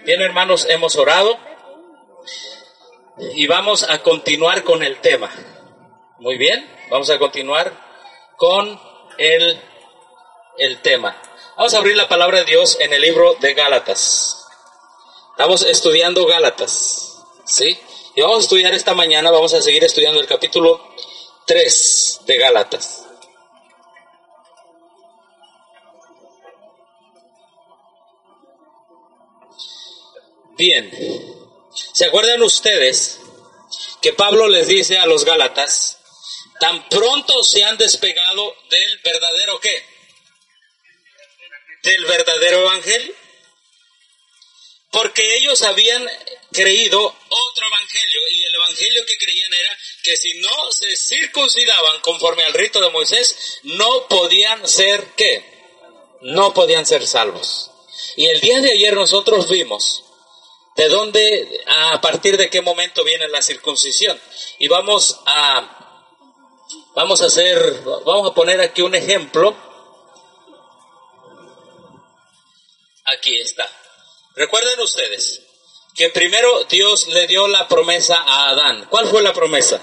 Bien, hermanos, hemos orado y vamos a continuar con el tema. Muy bien, vamos a continuar con el tema. Vamos a abrir la palabra de Dios en el libro de Gálatas. Estamos estudiando Gálatas, ¿sí? Y vamos a estudiar esta mañana, vamos a seguir estudiando el capítulo 3 de Gálatas. Bien, ¿se acuerdan ustedes que Pablo les dice a los Gálatas, tan pronto se han despegado del verdadero ¿qué? Del verdadero evangelio? Porque ellos habían creído otro evangelio, y el evangelio que creían era que si no se circuncidaban conforme al rito de Moisés, no podían ser ¿qué? No podían ser salvos. Y el día de ayer nosotros vimos de dónde, a partir de qué momento viene la circuncisión. Y vamos a poner aquí un ejemplo. Aquí está. Recuerden ustedes que primero Dios le dio la promesa a Adán. ¿Cuál fue la promesa?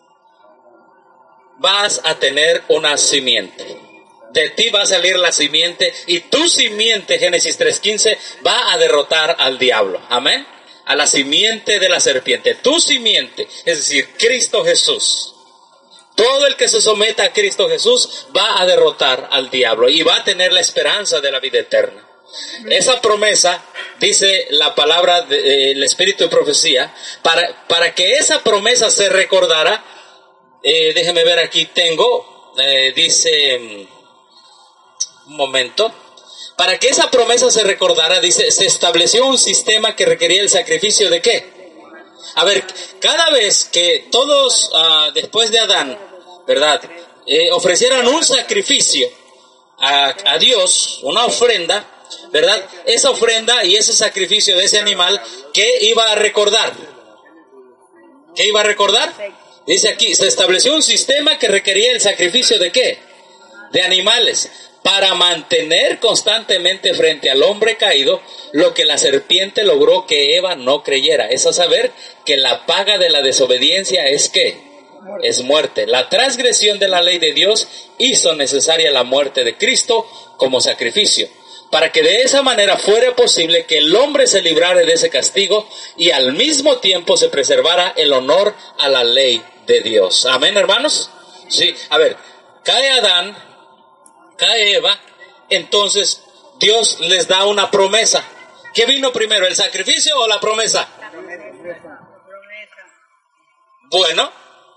Vas a tener una simiente. De ti va a salir la simiente y tu simiente, Génesis 3:15, va a derrotar al diablo. Amén. A la simiente de la serpiente. Tu simiente, es decir, Cristo Jesús. Todo el que se someta a Cristo Jesús va a derrotar al diablo y va a tener la esperanza de la vida eterna. Esa promesa, dice la palabra del Espíritu de Profecía, para que esa promesa se recordara, déjeme ver aquí, dice... Un momento. Para que esa promesa se recordara, dice, se estableció un sistema que requería el sacrificio de ¿qué? A ver, cada vez que todos, después de Adán, ¿verdad? Ofrecieran un sacrificio a Dios, una ofrenda, ¿verdad? Esa ofrenda y ese sacrificio de ese animal, ¿qué iba a recordar? ¿Qué iba a recordar? Dice aquí, se estableció un sistema que requería el sacrificio de ¿qué? De animales, para mantener constantemente frente al hombre caído lo que la serpiente logró que Eva no creyera. Es a saber que la paga de la desobediencia es ¿qué? Es muerte. La transgresión de la ley de Dios hizo necesaria la muerte de Cristo como sacrificio, para que de esa manera fuera posible que el hombre se librara de ese castigo y al mismo tiempo se preservara el honor a la ley de Dios. Amén, hermanos. Sí, a ver, cae Adán, cae Eva, entonces Dios les da una promesa. ¿Qué vino primero, el sacrificio o la promesa? La promesa. Bueno,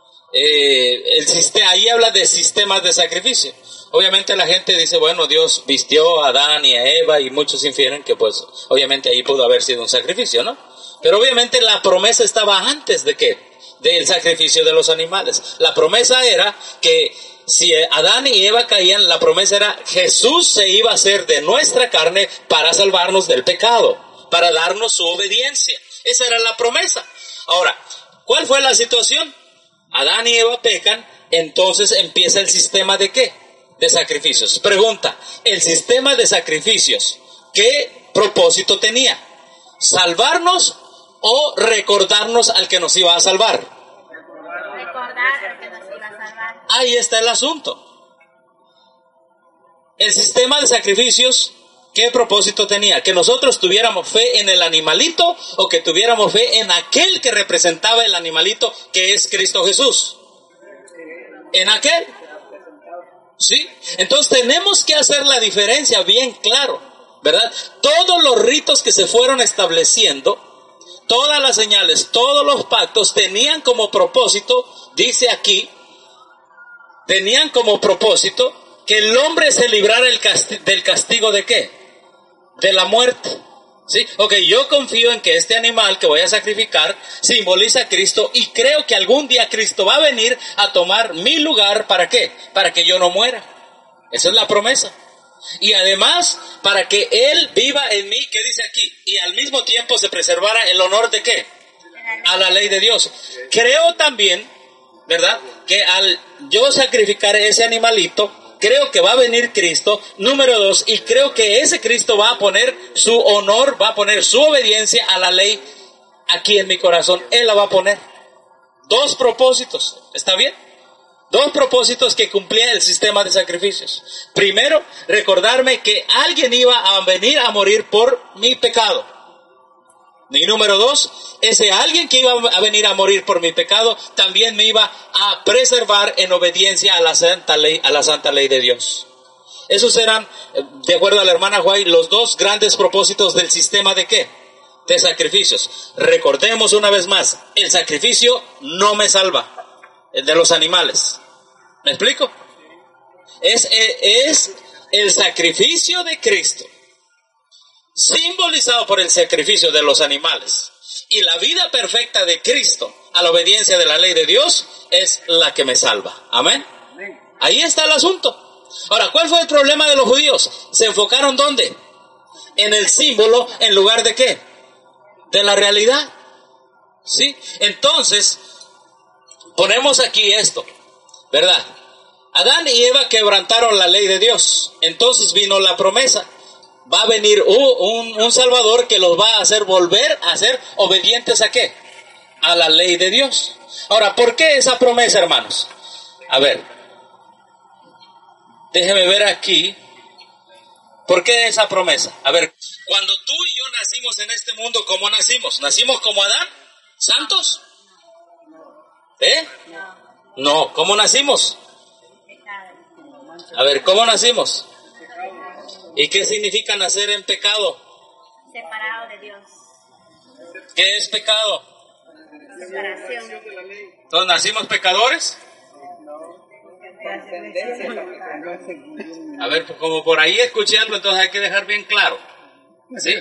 ahí habla de sistemas de sacrificio. Obviamente la gente dice, bueno, Dios vistió a Adán y a Eva, y muchos infieren que pues obviamente ahí pudo haber sido un sacrificio, ¿no? Pero obviamente la promesa estaba antes de ¿qué? Del sacrificio de los animales. La promesa era que si Adán y Eva caían, la promesa era Jesús se iba a hacer de nuestra carne para salvarnos del pecado, para darnos su obediencia. Esa era la promesa. Ahora, ¿cuál fue la situación? Adán y Eva pecan, entonces empieza el sistema de ¿qué? De sacrificios. Pregunta, ¿el sistema de sacrificios qué propósito tenía? ¿Salvarnos o recordarnos al que nos iba a salvar? Recordar al que nos iba a salvar. Ahí está el asunto. El sistema de sacrificios, ¿qué propósito tenía? ¿Que nosotros tuviéramos fe en el animalito o que tuviéramos fe en aquel que representaba el animalito, que es Cristo Jesús? ¿En aquel? ¿Sí? Entonces tenemos que hacer la diferencia bien claro, ¿verdad? Todos los ritos que se fueron estableciendo, todas las señales, todos los pactos tenían como propósito, dice aquí, tenían como propósito que el hombre se librara del castigo de ¿qué? De la muerte. ¿Sí? Ok, yo confío en que este animal que voy a sacrificar simboliza a Cristo y creo que algún día Cristo va a venir a tomar mi lugar. ¿Para qué? Para que yo no muera. Esa es la promesa. Y además, para que Él viva en mí, ¿qué dice aquí? Y al mismo tiempo se preservara el honor de ¿qué? A la ley de Dios. Creo también, ¿verdad? Que al yo sacrificar ese animalito, creo que va a venir Cristo. Número 2, y creo que ese Cristo va a poner su honor, va a poner su obediencia a la ley aquí en mi corazón. Él la va a poner. 2 propósitos, ¿está bien? 2 propósitos que cumplía el sistema de sacrificios. Primero, recordarme que alguien iba a venir a morir por mi pecado. Y número 2, ese alguien que iba a venir a morir por mi pecado también me iba a preservar en obediencia a la santa ley de Dios. Esos eran, de acuerdo a la hermana White, los 2 grandes propósitos del sistema ¿de qué? De sacrificios. Recordemos una vez más, el sacrificio no me salva. El de los animales. ¿Me explico? Es el sacrificio de Cristo, simbolizado por el sacrificio de los animales. Y la vida perfecta de Cristo, a la obediencia de la ley de Dios, es la que me salva. Amén. Ahí está el asunto. Ahora, ¿cuál fue el problema de los judíos? ¿Se enfocaron dónde? En el símbolo, en lugar de ¿qué? De la realidad. ¿Sí? Entonces, ponemos aquí esto, ¿verdad? Adán y Eva quebrantaron la ley de Dios. Entonces vino la promesa. Va a venir un Salvador que los va a hacer volver a ser obedientes ¿a qué? A la ley de Dios. Ahora, ¿por qué esa promesa, hermanos? A ver, déjeme ver aquí. ¿Por qué esa promesa? A ver, cuando tú y yo nacimos en este mundo, ¿cómo nacimos? ¿Nacimos como Adán? ¿Santos? No, ¿cómo nacimos? A ver, ¿cómo nacimos? ¿Y qué significa nacer en pecado? Separado de Dios. ¿Qué es pecado? Separación. ¿Entonces nacimos pecadores? A ver, como por ahí escuché algo, entonces hay que dejar bien claro. ¿Sí?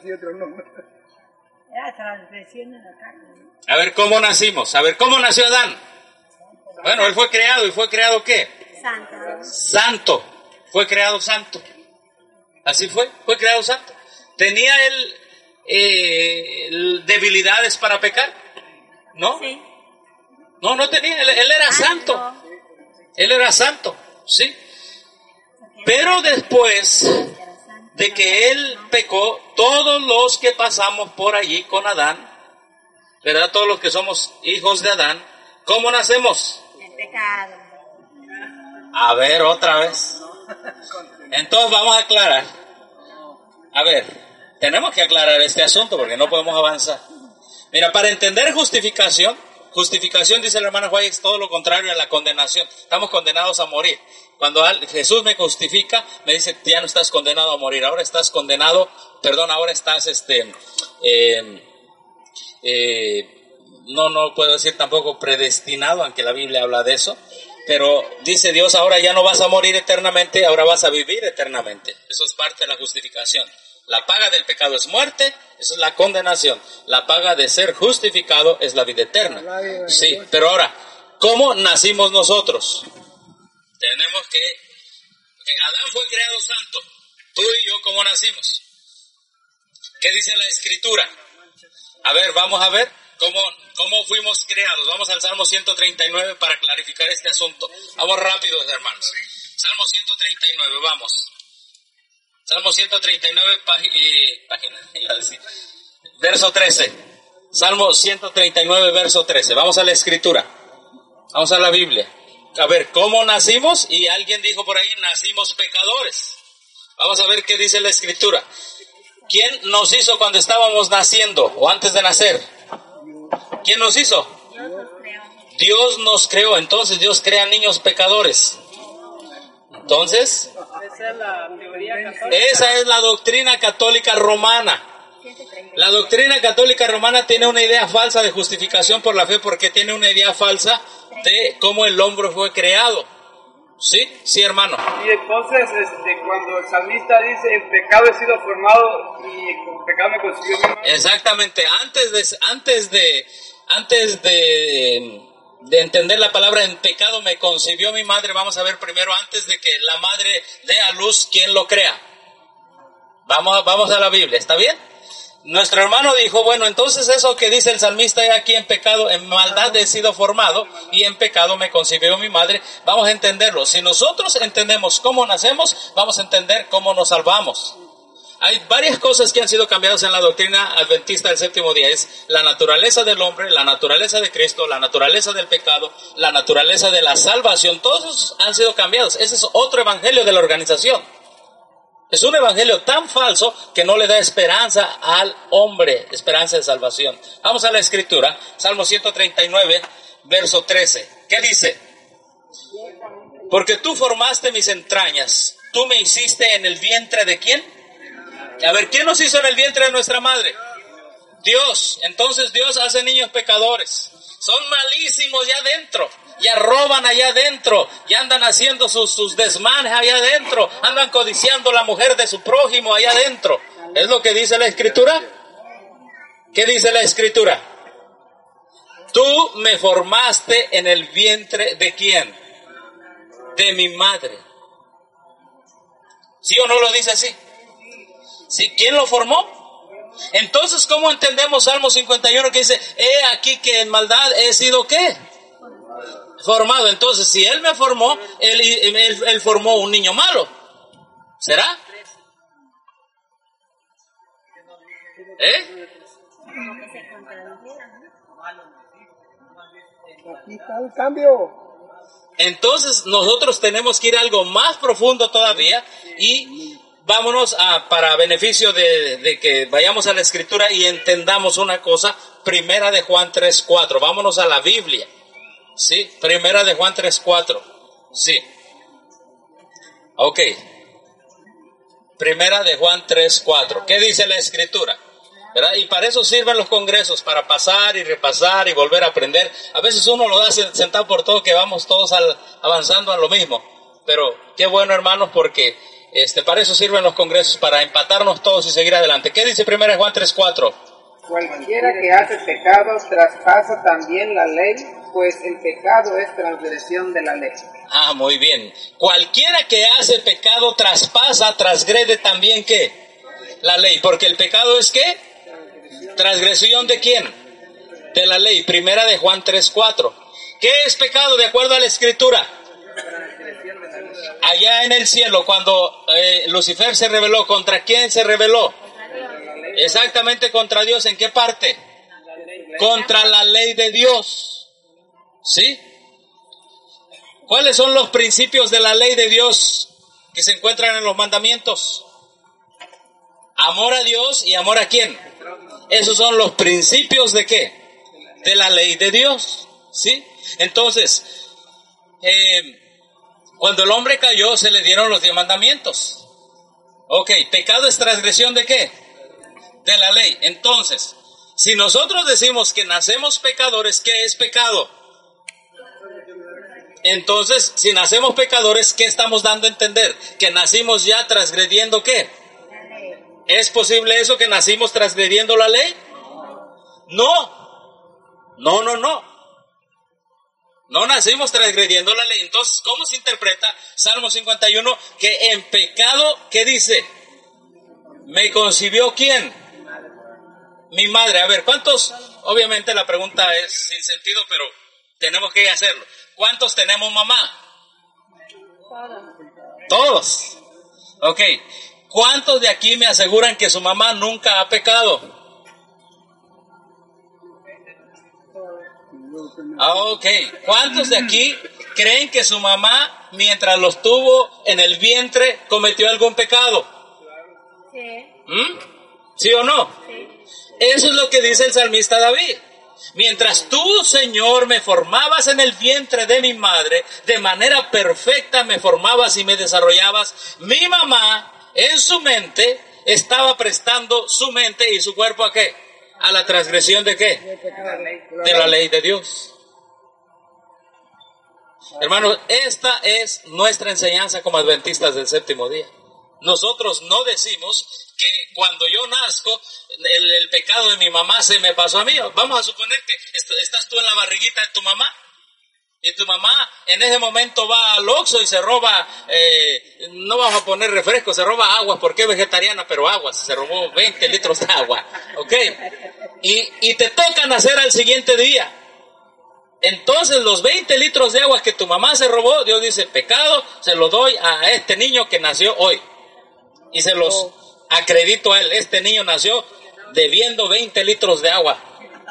A ver, ¿cómo nacimos? A ver, ¿cómo nació Adán? Bueno, él fue creado, ¿y fue creado qué? Santo. Santo. Fue creado santo. Así fue creado santo. ¿Tenía él debilidades para pecar? ¿No? Sí. No tenía, él era santo. Él era santo, ¿sí? Pero después de que él pecó, todos los que pasamos por allí con Adán, ¿verdad? Todos los que somos hijos de Adán, ¿cómo nacemos? El pecado. A ver, otra vez. Entonces vamos a aclarar. A ver, tenemos que aclarar este asunto porque no podemos avanzar. Mira, para entender justificación dice el hermano Juárez, es todo lo contrario a la condenación. Estamos condenados a morir. Cuando Jesús me justifica, me dice, ya no estás condenado a morir, ahora estás condenado, ahora estás, no puedo decir tampoco predestinado, aunque la Biblia habla de eso, pero dice Dios, ahora ya no vas a morir eternamente, ahora vas a vivir eternamente. Eso es parte de la justificación. La paga del pecado es muerte, eso es la condenación. La paga de ser justificado es la vida eterna. Sí, pero ahora, ¿cómo nacimos nosotros? Tenemos que Adán fue creado santo. Tú y yo, ¿cómo nacimos? ¿Qué dice la Escritura? A ver, vamos a ver cómo fuimos creados. Vamos al Salmo 139 para clarificar este asunto. Vamos rápidos, hermanos. Salmo 139, vamos. Salmo 139, página, iba a decir, verso 13. Salmo 139, verso 13. Vamos a la Escritura. Vamos a la Biblia. A ver, ¿cómo nacimos? Y alguien dijo por ahí, nacimos pecadores. Vamos a ver qué dice la Escritura. ¿Quién nos hizo cuando estábamos naciendo o antes de nacer? ¿Quién nos hizo? Dios nos creó. Entonces Dios crea niños pecadores. Entonces, esa es la doctrina católica romana. La doctrina católica romana tiene una idea falsa de justificación por la fe porque tiene una idea falsa de cómo el hombre fue creado. ¿Sí? Sí, hermano. Y entonces, cuando el salmista dice, en pecado he sido formado y con pecado me concibió mi madre. Exactamente. Antes de entender la palabra en pecado me concibió mi madre, vamos a ver primero, antes de que la madre dé a luz, ¿quién lo crea? Vamos a la Biblia, ¿está bien? Nuestro hermano dijo, bueno, entonces eso que dice el salmista, he aquí en pecado, en maldad he sido formado y en pecado me concibió mi madre. Vamos a entenderlo. Si nosotros entendemos cómo nacemos, vamos a entender cómo nos salvamos. Hay varias cosas que han sido cambiadas en la doctrina adventista del séptimo día. Es la naturaleza del hombre, la naturaleza de Cristo, la naturaleza del pecado, la naturaleza de la salvación. Todos esos han sido cambiados. Ese es otro evangelio de la organización. Es un evangelio tan falso que no le da esperanza al hombre, esperanza de salvación. Vamos a la escritura, Salmo 139, verso 13. ¿Qué dice? Porque tú formaste mis entrañas, tú me hiciste en el vientre ¿de quién? A ver, ¿quién nos hizo en el vientre de nuestra madre? Dios. Entonces Dios hace niños pecadores. Son malísimos ya adentro. Ya roban allá adentro. Ya andan haciendo sus desmanes allá adentro. Andan codiciando la mujer de su prójimo allá adentro. ¿Es lo que dice la Escritura? ¿Qué dice la Escritura? Tú me formaste en el vientre ¿de quién? De mi madre. ¿Sí o no lo dice así? ¿Sí? ¿Quién lo formó? Entonces, ¿cómo entendemos Salmo 51 que dice, he aquí que en maldad he sido ¿qué? Formado. Entonces, si Él me formó, Él formó un niño malo. ¿Será? Aquí está el cambio. Entonces, nosotros tenemos que ir a algo más profundo todavía y vámonos para beneficio de que vayamos a la Escritura y entendamos una cosa, Primera de Juan 3:4. Vámonos a la Biblia. ¿Sí? Primera de Juan 3:4. Sí. Ok. Primera de Juan 3:4. ¿Qué dice la Escritura? ¿Verdad? Y para eso sirven los congresos, para pasar y repasar y volver a aprender. A veces uno lo da sentado por todo, que vamos todos avanzando a lo mismo. Pero qué bueno, hermanos, porque para eso sirven los congresos, para empatarnos todos y seguir adelante. ¿Qué dice 1 Juan 3:4? Cualquiera que hace pecado traspasa también la ley, pues el pecado es transgresión de la ley. Ah, muy bien. Cualquiera que hace pecado traspasa, transgrede también ¿qué? La ley, porque el pecado es ¿qué? ¿Transgresión de quién? De la ley. 1 Juan 3:4. ¿Qué es pecado de acuerdo a la Escritura? Allá en el cielo, cuando Lucifer se rebeló, ¿contra quién se rebeló? Exactamente contra Dios. ¿En qué parte? Contra la ley de Dios. ¿Sí? ¿Cuáles son los principios de la ley de Dios que se encuentran en los mandamientos? Amor a Dios y amor a quién. Esos son los principios ¿de qué? De la ley de Dios. ¿Sí? Entonces, cuando el hombre cayó, se le dieron los 10 mandamientos. Ok, pecado es transgresión ¿de qué? De la ley. Entonces, si nosotros decimos que nacemos pecadores, ¿qué es pecado? Entonces, si nacemos pecadores, ¿qué estamos dando a entender? Que nacimos ya transgrediendo ¿qué? ¿Es posible eso, que nacimos transgrediendo la ley? No. No nacimos transgrediendo la ley. Entonces, ¿cómo se interpreta Salmo 51? Que en pecado, ¿qué dice? ¿Me concibió quién? Mi madre. A ver, ¿cuántos? Obviamente la pregunta es sin sentido, pero tenemos que hacerlo. ¿Cuántos tenemos mamá? Todos. Ok. ¿Cuántos de aquí me aseguran que su mamá nunca ha pecado? Ok. ¿Cuántos de aquí creen que su mamá, mientras los tuvo en el vientre, cometió algún pecado? Sí. ¿Sí o no? Sí. Eso es lo que dice el salmista David. Mientras tú, Señor, me formabas en el vientre de mi madre, de manera perfecta me formabas y me desarrollabas, mi mamá en su mente estaba prestando su mente y su cuerpo ¿a qué? A la transgresión ¿de qué? De la ley de Dios. Hermanos, esta es nuestra enseñanza como adventistas del séptimo día. Nosotros no decimos que cuando yo nazco, el pecado de mi mamá se me pasó a mí. Vamos a suponer que estás tú en la barriguita de tu mamá Y tu mamá en ese momento va al Oxxo y se roba, no vamos a poner refresco, se roba agua porque es vegetariana, pero agua, se robó 20 litros de agua, ¿ok? Y te toca nacer al siguiente día. Entonces los 20 litros de agua que tu mamá se robó, Dios dice, pecado, se lo doy a este niño que nació hoy. Y se los acredito a él, este niño nació debiendo 20 litros de agua.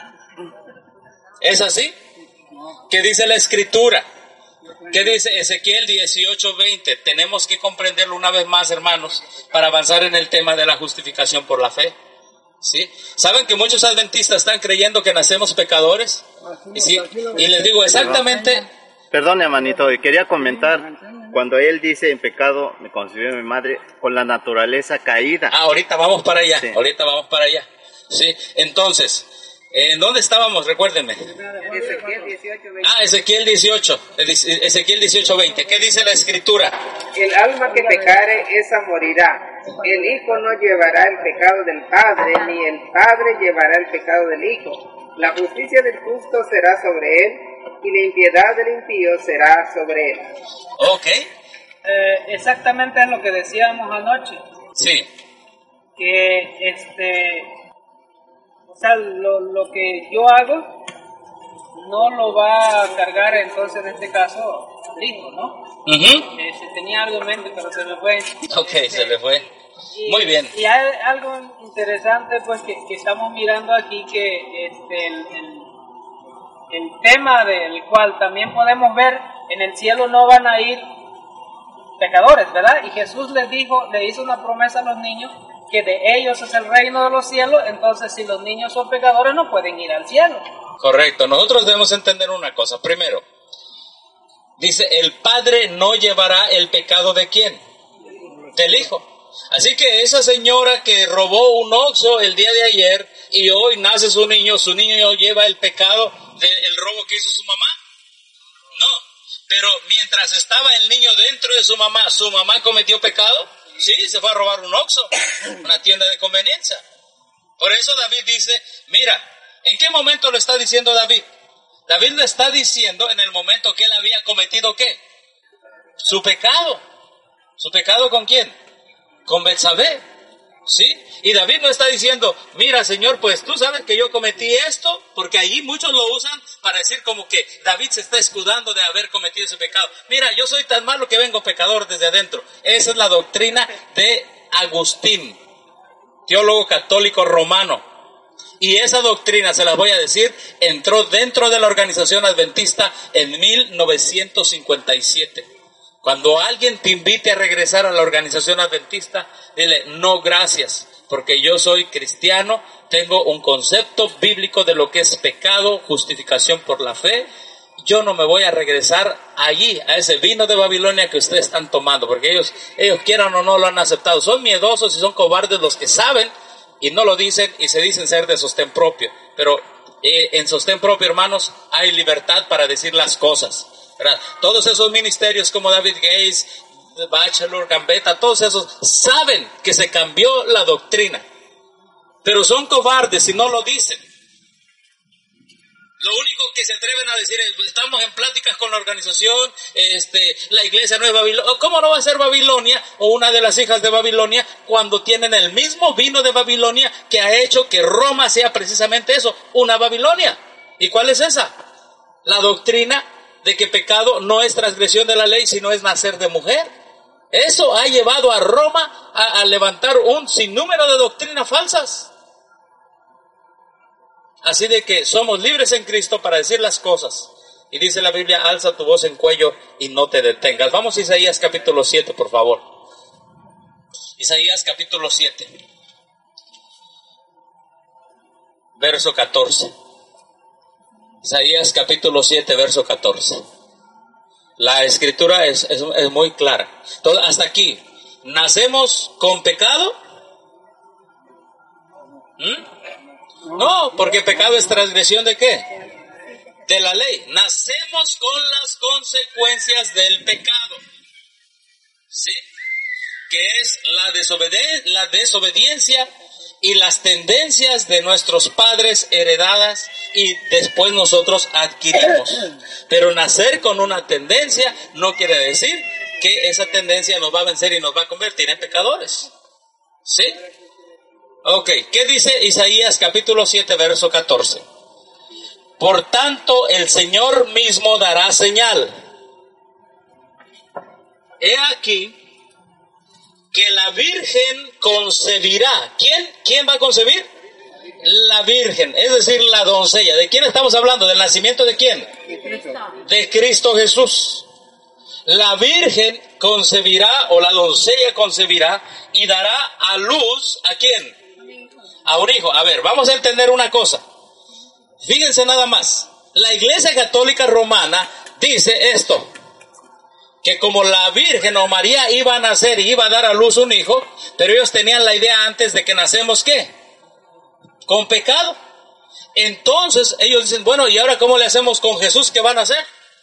¿Es así? ¿Qué dice la Escritura? ¿Qué dice Ezequiel 18:20? Tenemos que comprenderlo una vez más, hermanos, para avanzar en el tema de la justificación por la fe. ¿Sí? ¿Saben que muchos adventistas están creyendo que nacemos pecadores? Y, sí, y les digo exactamente... Perdón, hermanito, y quería comentar, cuando él dice en pecado me concibió mi madre, con la naturaleza caída. Ahorita vamos para allá, sí. Ahorita vamos para allá. Sí, entonces... ¿En dónde estábamos? Recuérdenme. Ezequiel 18:20. Ezequiel 18. Ezequiel 18:20. ¿Qué dice la Escritura? El alma que pecare, esa morirá. El hijo no llevará el pecado del padre, ni el padre llevará el pecado del hijo. La justicia del justo será sobre él, y la impiedad del impío será sobre él. Ok. Exactamente es lo que decíamos anoche. Sí. Que o sea, lo que yo hago no lo va a cargar entonces en este caso el hijo, ¿no? Tenía algo en mente, pero se me fue. Ok, se le fue. Muy bien. Y hay algo interesante pues que estamos mirando aquí, que el tema del cual también podemos ver, en el cielo no van a ir pecadores, ¿verdad? Y Jesús le hizo una promesa a los niños, que de ellos es el reino de los cielos. Entonces, si los niños son pecadores, no pueden ir al cielo. Correcto. Nosotros debemos entender una cosa. Primero, dice, el Padre no llevará el pecado ¿de quién? Del Hijo. Así que esa señora que robó un Oxxo el día de ayer y hoy nace su niño lleva el pecado del robo que hizo su mamá. No. Pero mientras estaba el niño dentro de su mamá cometió pecado. Sí, se fue a robar un Oxxo, una tienda de conveniencia. Por eso David dice, mira, ¿en qué momento lo está diciendo David? David lo está diciendo en el momento que él había cometido ¿qué? Su pecado. ¿Su pecado con quién? Con Betsabé. ¿Sí? Y David no está diciendo, mira Señor, pues tú sabes que yo cometí esto, porque allí muchos lo usan para decir como que David se está escudando de haber cometido ese pecado. Mira, yo soy tan malo que vengo pecador desde adentro. Esa es la doctrina de Agustín, teólogo católico romano. Y esa doctrina, se las voy a decir, entró dentro de la organización adventista en 1957. Cuando alguien te invite a regresar a la organización adventista, dile, no gracias, porque yo soy cristiano, tengo un concepto bíblico de lo que es pecado, justificación por la fe. Yo no me voy a regresar allí, a ese vino de Babilonia que ustedes están tomando, porque ellos quieran o no lo han aceptado. Son miedosos y son cobardes los que saben y no lo dicen y se dicen ser de sostén propio. Pero en sostén propio, hermanos, hay libertad para decir las cosas, ¿verdad? Todos esos ministerios como David Gates, Bachelor, Gambetta, todos esos saben que se cambió la doctrina, pero son cobardes y no lo dicen. Lo único que se atreven a decir es, estamos en pláticas con la organización, la iglesia no es Babilonia. ¿Cómo no va a ser Babilonia o una de las hijas de Babilonia cuando tienen el mismo vino de Babilonia que ha hecho que Roma sea precisamente eso, una Babilonia? ¿Y cuál es esa? La doctrina de que pecado no es transgresión de la ley, sino es nacer de mujer. Eso ha llevado a Roma a levantar un sinnúmero de doctrinas falsas. Así de que somos libres en Cristo para decir las cosas. Y dice la Biblia, alza tu voz en cuello y no te detengas. Vamos a Isaías capítulo 7, por favor. Isaías capítulo 7. Verso 14. Isaías capítulo 7, verso 14. La escritura es muy clara. Entonces, hasta aquí, ¿nacemos con pecado? No, porque pecado es transgresión ¿de qué? De la ley. Nacemos con las consecuencias del pecado, ¿sí? Que es la desobediencia y las tendencias de nuestros padres heredadas y después nosotros adquirimos. Pero nacer con una tendencia no quiere decir que esa tendencia nos va a vencer y nos va a convertir en pecadores. ¿Sí? Ok, ¿qué dice Isaías capítulo 7, verso 14? Por tanto, el Señor mismo dará señal. He aquí que la Virgen concebirá. ¿Quién va a concebir? La Virgen, es decir, la doncella. ¿De quién estamos hablando? ¿Del nacimiento de quién? De Cristo Jesús. La Virgen concebirá, o la doncella concebirá, y dará a luz, ¿a quién? A un hijo. A ver, vamos a entender una cosa. Fíjense nada más. La Iglesia Católica Romana dice esto: que como la Virgen o María iba a nacer y iba a dar a luz un hijo, pero ellos tenían la idea antes de que nacemos, ¿qué? Con pecado. Entonces ellos dicen, bueno, ¿y ahora cómo le hacemos con Jesús que va a nacer?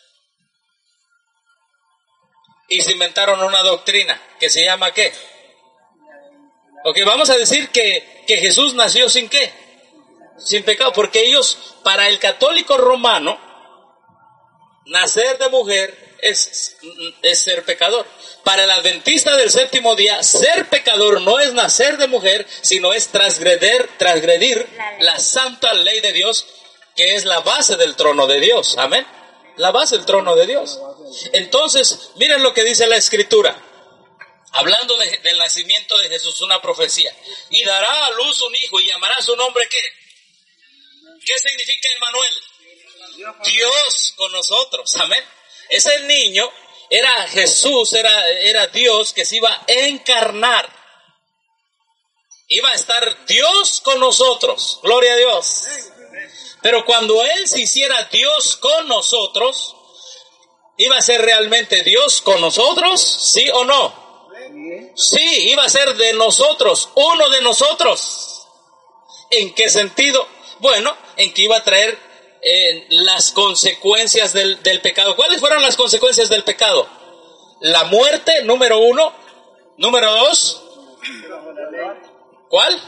Y se inventaron una doctrina que se llama ¿qué? Ok, vamos a decir que Jesús nació sin ¿qué? Sin pecado, porque ellos, para el católico romano, nacer de mujer es ser pecador. Para el adventista del séptimo día, ser pecador no es nacer de mujer, sino es transgredir la santa ley de Dios, que es la base del trono de Dios. Amén. La base del trono de Dios. Entonces, miren lo que dice la Escritura, hablando del nacimiento de Jesús, una profecía. Y dará a luz un hijo y llamará su nombre ¿qué? ¿Qué significa Emmanuel? Dios con nosotros. Amén. Ese niño era Jesús, era Dios que se iba a encarnar. Iba a estar Dios con nosotros. Gloria a Dios. Pero cuando Él se hiciera Dios con nosotros, ¿iba a ser realmente Dios con nosotros? ¿Sí o no? Sí, iba a ser de nosotros, uno de nosotros. ¿En qué sentido? Bueno, en que iba a traer las consecuencias del pecado. ¿Cuáles fueron las consecuencias del pecado? La muerte, número 1. Número 2. ¿Cuál?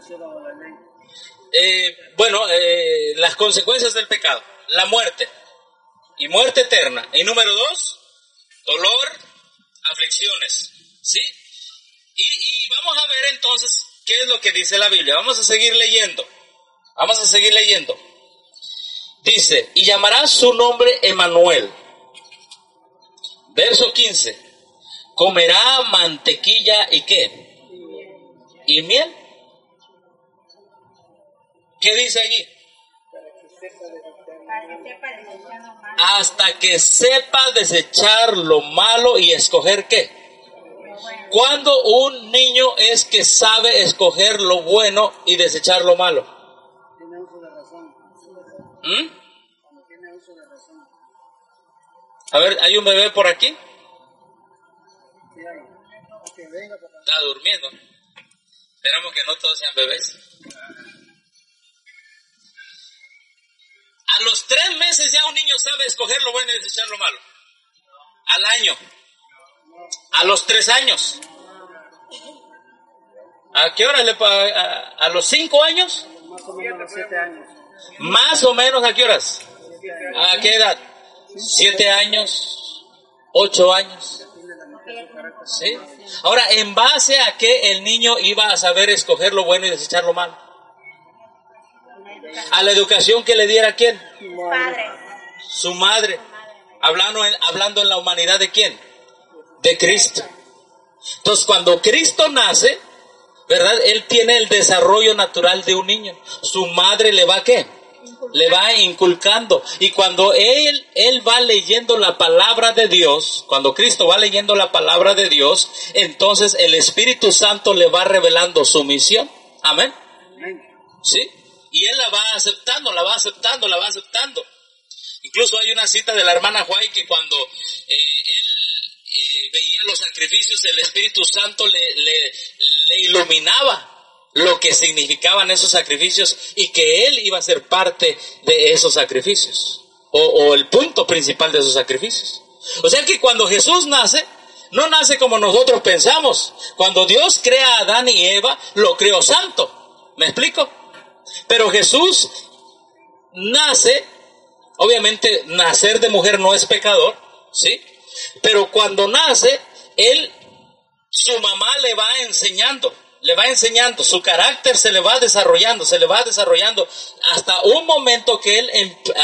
Las consecuencias del pecado. La muerte. Y muerte eterna. Y número 2, dolor, aflicciones. ¿Sí? Y vamos a ver entonces qué es lo que dice la Biblia. Vamos a seguir leyendo. Dice, y llamará su nombre Emmanuel. Verso 15. Comerá mantequilla y ¿qué? ¿Y miel? ¿Qué dice allí? Hasta que sepa desechar lo malo y escoger ¿qué? ¿Cuándo un niño es que sabe escoger lo bueno y desechar lo malo? A ver, ¿hay un bebé por aquí? Está durmiendo. Esperamos que no todos sean bebés. A los 3 meses ya un niño sabe escoger lo bueno y desechar lo malo. Al año. A los 3 años. ¿A qué hora a los 5 años? Más o menos a los 7 años. Más o menos ¿a qué horas? ¿A qué edad? 7 años, 8 años. ¿Sí? Ahora, ¿en base a qué el niño iba a saber escoger lo bueno y desechar lo malo? A la educación que le diera ¿quién? Padre. Su madre. Hablando en la humanidad ¿de quién? De Cristo. Entonces, cuando Cristo nace, ¿verdad? Él tiene el desarrollo natural de un niño. Su madre le va ¿a qué? Le va inculcando. Y cuando él va leyendo la palabra de Dios, cuando Cristo va leyendo la palabra de Dios, entonces el Espíritu Santo le va revelando su misión. Amén. ¿Sí? Y él la va aceptando. Incluso hay una cita de la hermana White que cuando él veía los sacrificios, el Espíritu Santo le iluminaba lo que significaban esos sacrificios y que él iba a ser parte de esos sacrificios o el punto principal de esos sacrificios. O sea que cuando Jesús nace, no nace como nosotros pensamos. Cuando Dios crea a Adán y Eva, lo creó santo. ¿Me explico? Pero Jesús nace, obviamente nacer de mujer no es pecador, ¿sí? Pero cuando nace, su mamá le va enseñando, su carácter se le va desarrollando hasta un momento que él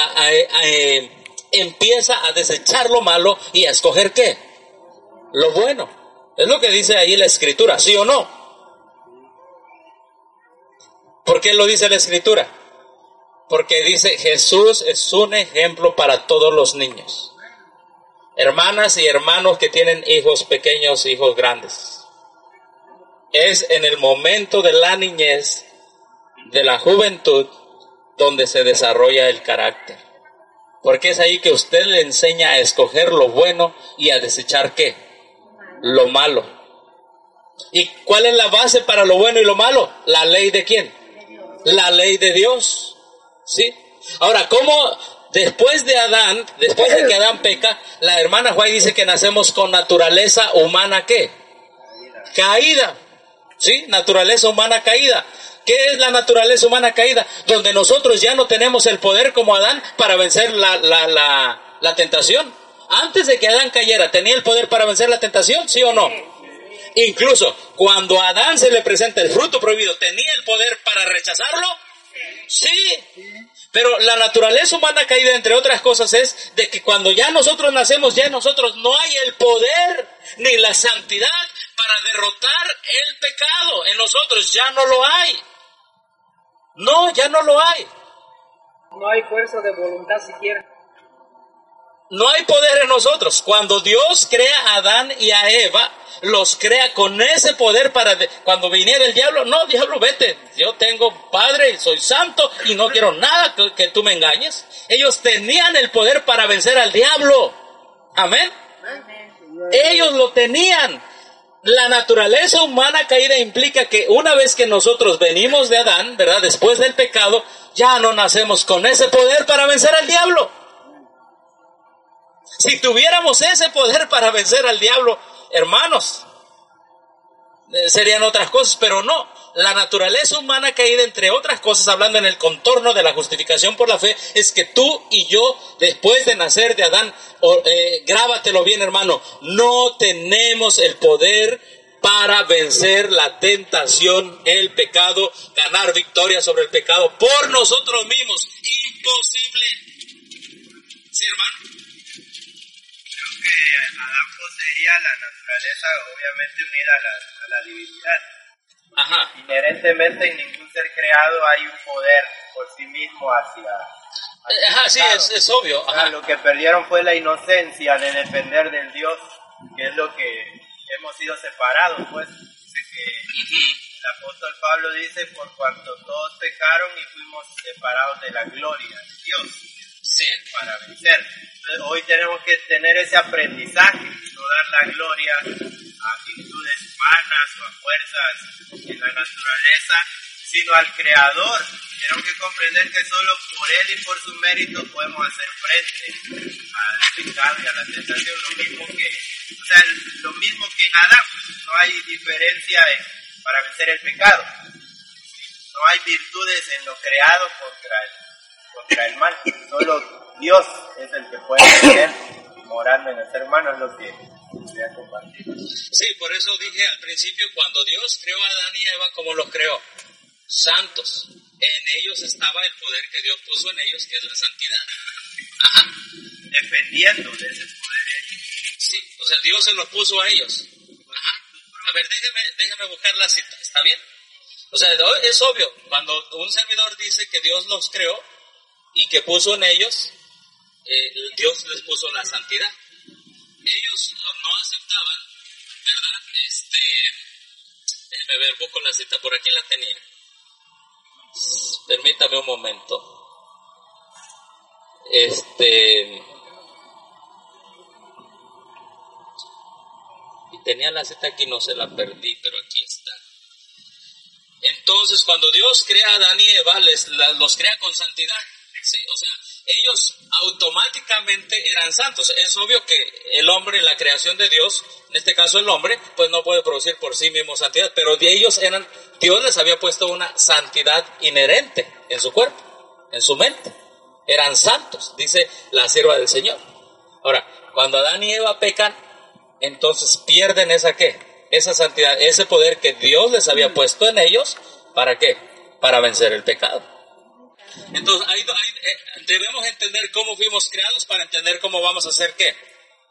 empieza a desechar lo malo y a escoger ¿qué? Lo bueno. Es lo que dice ahí la Escritura, ¿sí o no? ¿Por qué lo dice la Escritura? Porque dice, Jesús es un ejemplo para todos los niños. Hermanas y hermanos que tienen hijos pequeños, hijos grandes. Es en el momento de la niñez, de la juventud, donde se desarrolla el carácter. Porque es ahí que usted le enseña a escoger lo bueno y a desechar ¿qué? Lo malo. ¿Y cuál es la base para lo bueno y lo malo? ¿La ley de quién? La ley de Dios. ¿Sí? Ahora, ¿cómo después de que Adán peca, la hermana White dice que nacemos con naturaleza humana ¿qué? Caída. ¿Sí? Naturaleza humana caída. ¿Qué es la naturaleza humana caída? Donde nosotros ya no tenemos el poder como Adán para vencer la tentación. Antes de que Adán cayera, ¿tenía el poder para vencer la tentación? ¿Sí o no? Incluso cuando a Adán se le presenta el fruto prohibido, ¿tenía el poder para rechazarlo? Sí. Pero la naturaleza humana caída, entre otras cosas, es de que cuando ya nosotros nacemos, ya en nosotros no hay el poder ni la santidad para derrotar el pecado. En nosotros ya no lo hay. No, ya no lo hay. No hay fuerza de voluntad siquiera. No hay poder en nosotros. Cuando Dios crea a Adán y a Eva, los crea con ese poder cuando viniera el diablo, no, diablo, vete. Yo tengo Padre y soy santo y no quiero nada que tú me engañes. Ellos tenían el poder para vencer al diablo. Amén. Ellos lo tenían. La naturaleza humana caída implica que una vez que nosotros venimos de Adán, ¿verdad? Después del pecado, ya no nacemos con ese poder para vencer al diablo. Si tuviéramos ese poder para vencer al diablo, hermanos, serían otras cosas, pero no. La naturaleza humana caída, entre otras cosas, hablando en el contorno de la justificación por la fe, es que tú y yo, después de nacer de Adán, grábatelo bien, hermano, no tenemos el poder para vencer la tentación, el pecado, ganar victoria sobre el pecado por nosotros mismos. Imposible. ¿Sí, hermano? Creo que Adán poseía la naturaleza obviamente unida a la divinidad. Ajá. Inherentemente en ningún ser creado hay un poder por sí mismo hacia Ajá, sí, es obvio. Ajá. Lo que perdieron fue la inocencia de depender del Dios, que es lo que hemos sido separados, pues. Dice que el apóstol Pablo dice, por cuanto todos pecaron y fuimos separados de la gloria de Dios. Sí. Para vencer. Entonces, hoy tenemos que tener ese aprendizaje, no dar la gloria a virtudes humanas o a fuerzas en la naturaleza, sino al Creador. Tenemos que comprender que solo por Él y por su mérito podemos hacer frente al pecado y a la tentación, lo mismo que en Adán. No hay diferencia para vencer el pecado. No hay virtudes en lo creado contra el mal. Solo Dios es el que puede vencer morando en el ser humano, es lo que voy a compartir. Sí, por eso dije al principio, cuando Dios creó a Adán y Eva, ¿cómo los creó? Santos. En ellos estaba el poder que Dios puso en ellos, que es la santidad. Ajá. Dependiendo de ese poder. Sí, o sea, Dios se los puso a ellos. Ajá. A ver, déjame buscar la cita, ¿está bien? O sea, es obvio, cuando un servidor dice que Dios los creó y que puso en ellos, Dios les puso la santidad. Ellos no aceptaban, ¿verdad? Déjame ver, busco la cita, por aquí la tenía. Permítame un momento. Y tenía la cita aquí, no se la perdí, pero aquí está. Entonces, cuando Dios crea a Adán y Eva, los crea con santidad. ¿Sí? O sea, ellos automáticamente eran santos. Es obvio que el hombre, la creación de Dios, en este caso el hombre, pues no puede producir por sí mismo santidad, pero de ellos Dios les había puesto una santidad inherente en su cuerpo, en su mente. Eran santos, dice la sierva del Señor. Ahora, cuando Adán y Eva pecan, entonces pierden esa santidad, ese poder que Dios les había puesto en ellos. ¿Para qué? Para vencer el pecado. Entonces, debemos entender cómo fuimos creados para entender cómo vamos a ser ¿qué?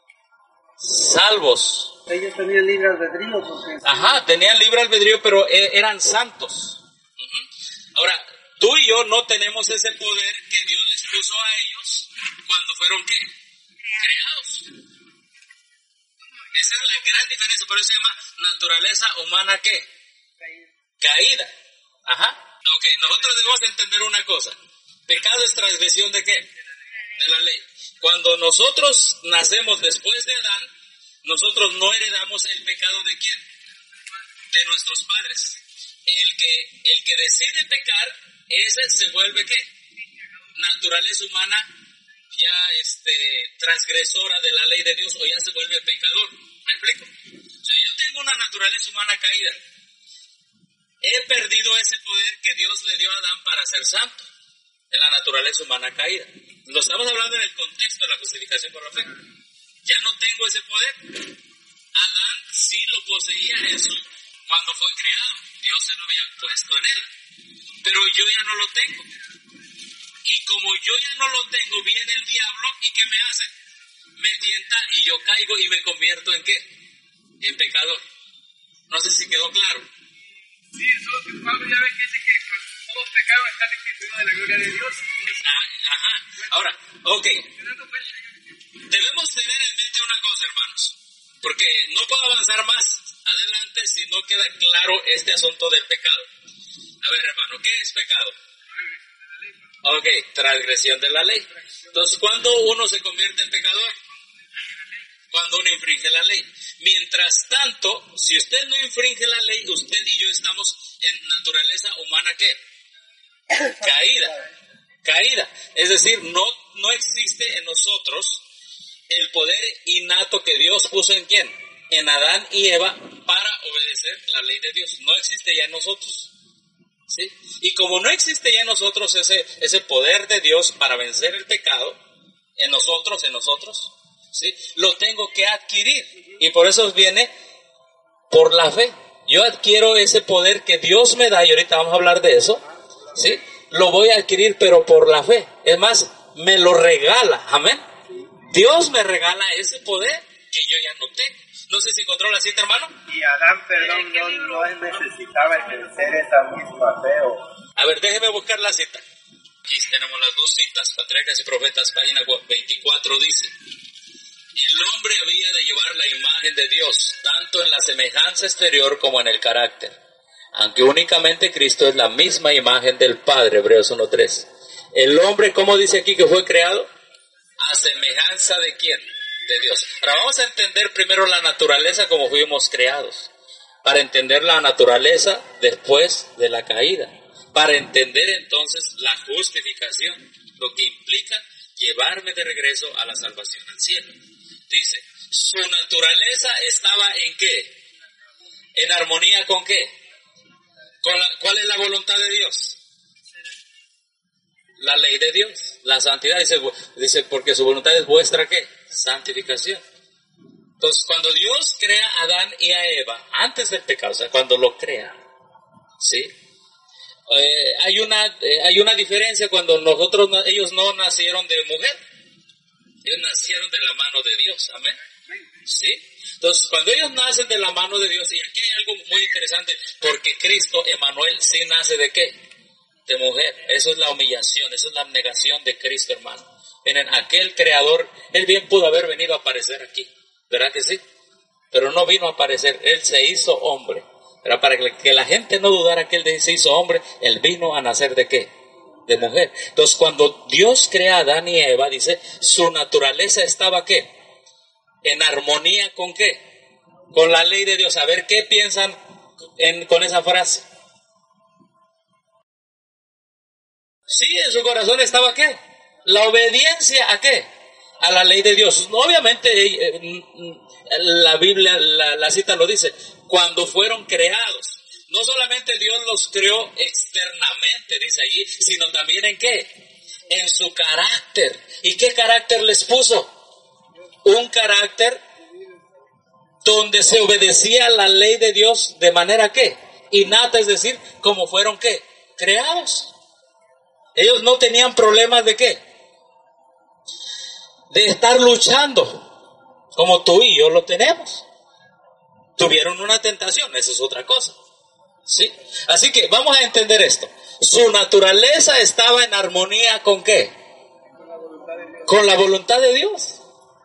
Salvos. Ellos tenían libre albedrío. Ajá, tenían libre albedrío, pero eran santos. Ahora, tú y yo no tenemos ese poder que Dios les puso a ellos cuando fueron ¿qué? Creados. Esa es la gran diferencia, por eso se llama naturaleza humana ¿qué? Caída. Ajá. Ok, nosotros debemos entender una cosa. Pecado es transgresión ¿de qué? De la ley. Cuando nosotros nacemos después de Adán, nosotros no heredamos el pecado ¿de quién? De nuestros padres. El que decide pecar, ese se vuelve ¿qué? Naturaleza humana ya transgresora de la ley de Dios, o ya se vuelve pecador. ¿Me explico? O sea, yo tengo una naturaleza humana caída. He perdido ese poder que Dios le dio a Adán para ser santo, en la naturaleza humana caída. Lo estamos hablando en el contexto de la justificación por la fe. Ya no tengo ese poder. Adán sí lo poseía cuando fue creado. Dios se lo había puesto en él. Pero yo ya no lo tengo. Y como yo ya no lo tengo, viene el diablo y ¿qué me hace? Me tienta y yo caigo y me convierto ¿en qué? En pecador. No sé si quedó claro. Sí, eso Pablo ya ve que dice que todos pecados están exentos de la gloria de Dios. Ajá. Ahora, ok. Debemos tener en mente una cosa, hermanos, porque no puedo avanzar más adelante si no queda claro este asunto del pecado. A ver, hermano, ¿qué es pecado? Ok, transgresión de la ley. Entonces, ¿cuándo uno se convierte en pecador? Cuando uno infringe la ley. Mientras tanto, si usted no infringe la ley, usted y yo estamos en naturaleza humana ¿qué? Caída. Es decir, no existe en nosotros el poder innato que Dios puso ¿en quién? En Adán y Eva para obedecer la ley de Dios. No existe ya en nosotros. ¿Sí? Y como no existe ya en nosotros ese poder de Dios para vencer el pecado, en nosotros, ¿sí? Lo tengo que adquirir. Y por eso viene por la fe. Yo adquiero ese poder que Dios me da, y ahorita vamos a hablar de eso, ¿sí? Lo voy a adquirir, pero por la fe. Es más, me lo regala. Amén. Dios me regala ese poder que yo ya no tengo. No sé si encontró la cita, hermano. Y Adán, perdón, no necesitaba ejercer esa misma fe. A ver, déjeme buscar la cita. Aquí tenemos las dos citas, Patriarcas y Profetas, página 24, dice: el hombre había de llevar la imagen de Dios, tanto en la semejanza exterior como en el carácter, aunque únicamente Cristo es la misma imagen del Padre, Hebreos 1:3. El hombre, ¿cómo dice aquí que fue creado? A semejanza de ¿quién? De Dios. Ahora vamos a entender primero la naturaleza como fuimos creados, para entender la naturaleza después de la caída, para entender entonces la justificación, lo que implica llevarme de regreso a la salvación al cielo. Dice, su naturaleza estaba ¿en qué? ¿En armonía con qué? ¿Cuál es la voluntad de Dios? La ley de Dios, la santidad. Dice porque su voluntad es vuestra ¿qué? Santificación. Entonces, cuando Dios crea a Adán y a Eva, antes del pecado, o sea, cuando lo crea, ¿sí? Hay una diferencia cuando ellos no nacieron de mujer, ellos nacieron de la mano de Dios, amén, ¿sí? Entonces, cuando ellos nacen de la mano de Dios, y aquí hay algo muy interesante, porque Cristo, Emmanuel, sí nace ¿de qué? De mujer. Eso es la humillación, eso es la abnegación de Cristo, hermano. Miren, aquel creador, él bien pudo haber venido a aparecer aquí, ¿verdad que sí? Pero no vino a aparecer, él se hizo hombre. Era para que la gente no dudara que él se hizo hombre, él vino a nacer ¿de qué? De mujer. Entonces, cuando Dios crea a Adán y Eva, dice, su naturaleza estaba ¿qué? En armonía ¿con qué? Con la ley de Dios. A ver, ¿qué piensan con esa frase? Sí, en su corazón estaba ¿qué? La obediencia ¿a qué? A la ley de Dios. Obviamente la Biblia, la cita lo dice, cuando fueron creados. No solamente Dios los creó externamente, dice allí, sino también ¿en qué? En su carácter. ¿Y qué carácter les puso? Un carácter donde se obedecía a la ley de Dios de manera ¿qué? Innata, es decir, como fueron ¿qué? Creados. Ellos no tenían problemas de ¿qué? De estar luchando, como tú y yo lo tenemos. Tuvieron una tentación, esa es otra cosa. ¿Sí? Así que vamos a entender esto. Su naturaleza estaba en armonía ¿con qué? Con la voluntad de Dios.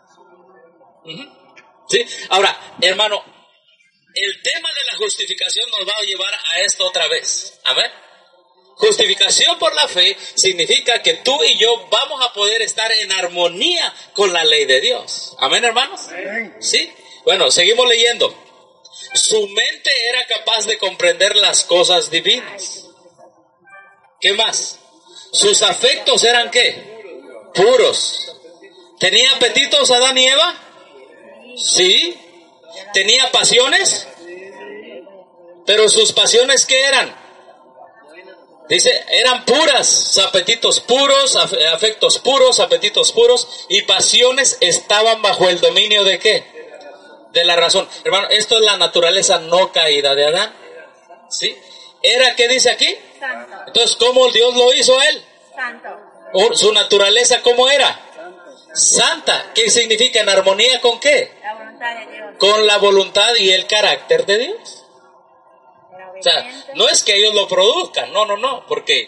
¿Sí? Ahora, hermano, el tema de la justificación nos va a llevar a esto otra vez. Amén. Justificación por la fe significa que tú y yo vamos a poder estar en armonía con la ley de Dios. Amén, hermanos. ¿Sí? Bueno, seguimos leyendo. Su mente era capaz de comprender las cosas divinas. ¿Qué más? Sus afectos eran ¿qué? Puros. ¿Tenía apetitos Adán y Eva? Sí. ¿Tenía pasiones? Pero sus pasiones ¿qué eran? Dice, eran puras, apetitos puros, afectos puros, apetitos puros, y pasiones estaban bajo el dominio ¿de qué? De la razón. Hermano, esto es la naturaleza no caída de Adán. ¿Sí? ¿Era qué dice aquí? Santo. Entonces, ¿cómo Dios lo hizo a él? Santo. Su naturaleza, ¿cómo era? Santa. ¿Qué significa? ¿En armonía con qué? La voluntad de Dios. Con la voluntad y el carácter de Dios. O sea, no es que ellos lo produzcan, no, porque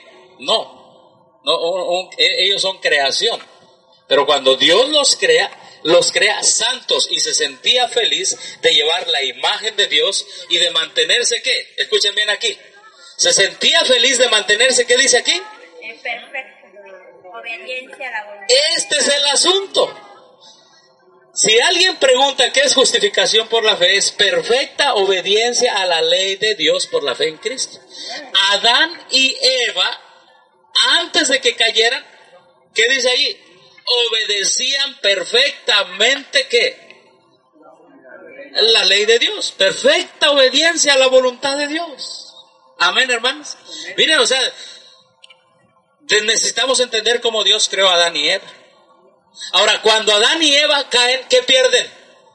ellos son creación. Pero cuando Dios los crea santos, y se sentía feliz de llevar la imagen de Dios y de mantenerse, ¿qué? Escuchen bien aquí. Se sentía feliz de mantenerse, ¿qué dice aquí? En perfecta obediencia a la voluntad. Este es el asunto. Si alguien pregunta qué es justificación por la fe, es perfecta obediencia a la ley de Dios por la fe en Cristo. Adán y Eva, antes de que cayeran, ¿qué dice ahí? Obedecían perfectamente ¿qué? La ley de Dios. Perfecta obediencia a la voluntad de Dios. Amén, hermanos. Miren, o sea, necesitamos entender cómo Dios creó a Adán y Eva. Ahora, cuando Adán y Eva caen, ¿qué pierden?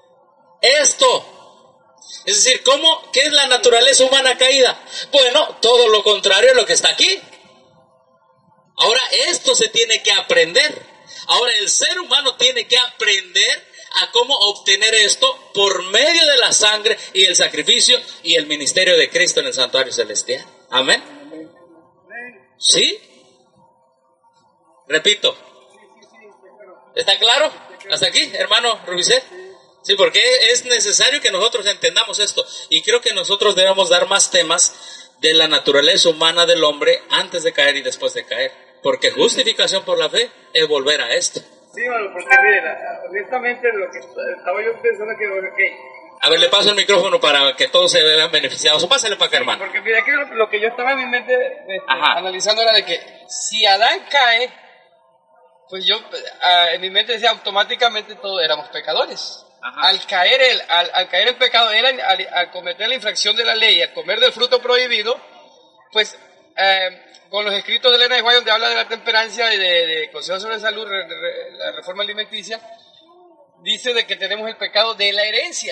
Esto. Es decir, ¿qué es la naturaleza humana caída? Bueno, todo lo contrario a lo que está aquí. Ahora, esto se tiene que aprender. Ahora, el ser humano tiene que aprender a cómo obtener esto por medio de la sangre y el sacrificio y el ministerio de Cristo en el santuario celestial. Amén. ¿Sí? Repito. ¿Está claro? ¿Hasta aquí, hermano Rubicet? Sí, porque es necesario que nosotros entendamos esto. Y creo que nosotros debemos dar más temas de la naturaleza humana del hombre antes de caer y después de caer. Porque justificación por la fe es volver a esto. Sí, bueno, porque miren, honestamente lo que estaba yo pensando que... A ver, le paso el micrófono para que todos se vean beneficiados. O pásale para acá, hermano. Porque mira que lo que yo estaba en mi mente analizando era de que si Adán cae, pues yo en mi mente decía automáticamente todos éramos pecadores. Al caer el pecado, él al cometer la infracción de la ley, al comer del fruto prohibido, pues con los escritos de Elena de White, donde habla de la temperancia y de consejos sobre salud, la reforma alimenticia, dice de que tenemos el pecado de la herencia.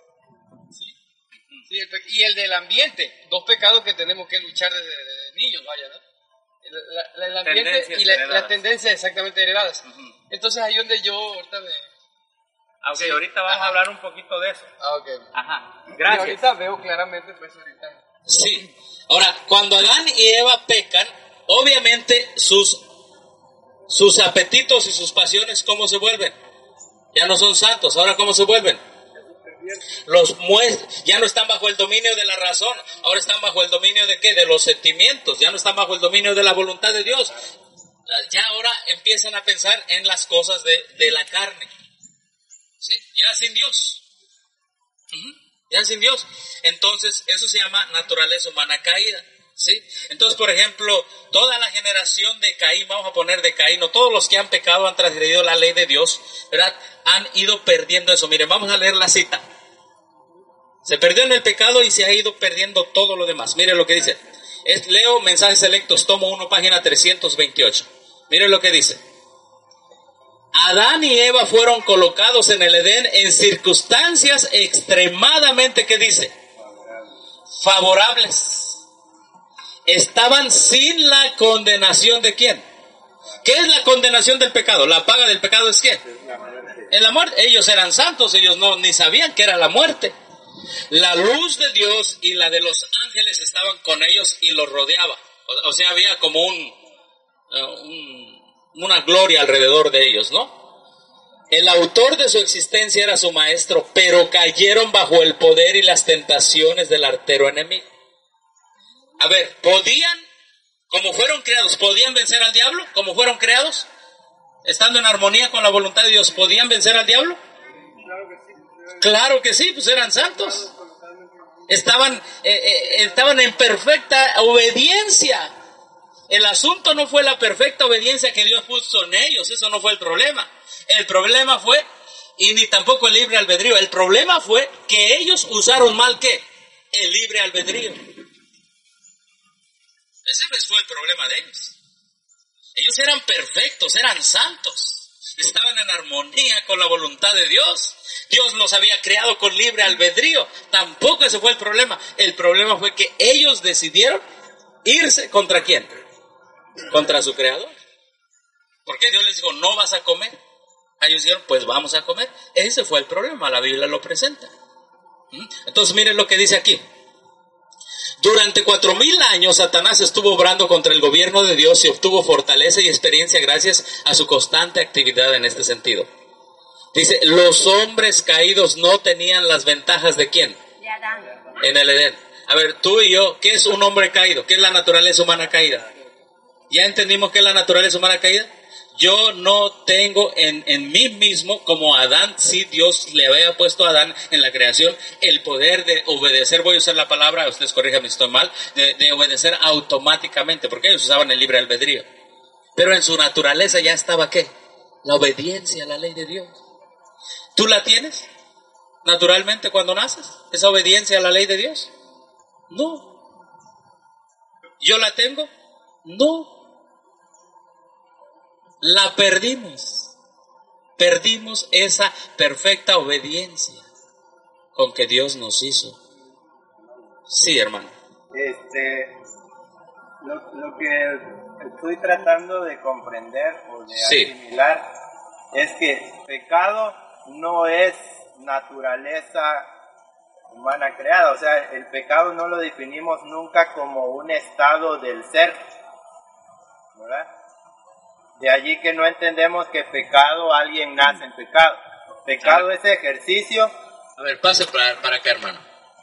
Sí, y el del ambiente, dos pecados que tenemos que luchar desde niños, vaya, ¿no? El ambiente Tendencias y las tendencias exactamente heredadas. Entonces ahí donde yo ahorita me... Aunque ahorita vamos a hablar un poquito de eso. Ok. Ajá. Y Gracias. ahorita veo claramente, pues ahorita... Sí. Ahora, cuando Adán y Eva pecan, obviamente sus apetitos y sus pasiones, ¿cómo se vuelven? Ya no son santos. Ahora, ¿cómo se vuelven? Ya no están bajo el dominio de la razón. Ahora están bajo el dominio de ¿qué? De los sentimientos. Ya no están bajo el dominio de la voluntad de Dios. Ya ahora empiezan a pensar en las cosas de la carne. ¿Sí? Ya sin Dios. Ya sin Dios. Entonces, eso se llama naturaleza humana caída. ¿Sí? Entonces, por ejemplo, toda la generación de Caín, vamos a poner de Caín, o todos los que han pecado, han transgredido la ley de Dios, ¿verdad? Han ido perdiendo eso. Miren, vamos a leer la cita. Se perdió en el pecado y se ha ido perdiendo todo lo demás. Miren lo que dice. Leo Mensajes Selectos, tomo 1, página 328. Miren lo que dice. Adán y Eva fueron colocados en el Edén en circunstancias extremadamente, ¿qué dice? Favorables. Estaban sin la condenación de ¿quién? ¿Qué es la condenación del pecado? La paga del pecado es ¿qué? En la muerte. Ellos eran santos, ellos ni sabían que era la muerte. La luz de Dios y la de los ángeles estaban con ellos y los rodeaba. O sea, había como una gloria alrededor de ellos, ¿no? El autor de su existencia era su maestro, pero cayeron bajo el poder y las tentaciones del artero enemigo. A ver, como fueron creados, ¿podían vencer al diablo? ¿Como fueron creados? Estando en armonía con la voluntad de Dios, ¿podían vencer al diablo? Claro que sí, pues eran santos. Estaban en perfecta obediencia. El asunto no fue la perfecta obediencia que Dios puso en ellos, eso no fue el problema. El problema fue, y ni tampoco el libre albedrío, el problema fue que ellos usaron mal ¿qué? El libre albedrío. Ese fue el problema de ellos. Ellos eran perfectos, eran santos, estaban en armonía con la voluntad de Dios. Dios los había creado con libre albedrío. Tampoco ese fue el problema. El problema fue que ellos decidieron irse ¿contra quién? Contra su creador. ¿Por qué Dios les dijo, no vas a comer? Ellos dijeron, pues vamos a comer. Ese fue el problema, la Biblia lo presenta. Entonces miren lo que dice aquí. Durante 4000 años Satanás estuvo obrando contra el gobierno de Dios y obtuvo fortaleza y experiencia gracias a su constante actividad en este sentido. Dice, los hombres caídos no tenían las ventajas ¿de quién? De Adán. En el Edén. A ver, tú y yo, ¿qué es un hombre caído? ¿Qué es la naturaleza humana caída? ¿Ya entendimos qué es la naturaleza humana caída? Yo no tengo en mí mismo, como Adán, sí Dios le había puesto a Adán en la creación, el poder de obedecer, voy a usar la palabra, ustedes corríjanme si estoy mal, de obedecer automáticamente, porque ellos usaban el libre albedrío. Pero en su naturaleza ya estaba ¿qué? La obediencia a la ley de Dios. ¿Tú la tienes naturalmente cuando naces? ¿Esa obediencia a la ley de Dios? No. ¿Yo la tengo? No. La perdimos. Perdimos esa perfecta obediencia con que Dios nos hizo. Sí, hermano. Lo que estoy tratando de comprender o de Sí. asimilar es que pecado no es naturaleza humana creada, o sea, el pecado no lo definimos nunca como un estado del ser, ¿verdad? De allí que no entendemos que pecado, alguien nace en pecado. Pecado es ejercicio. A ver, pase para acá, hermano.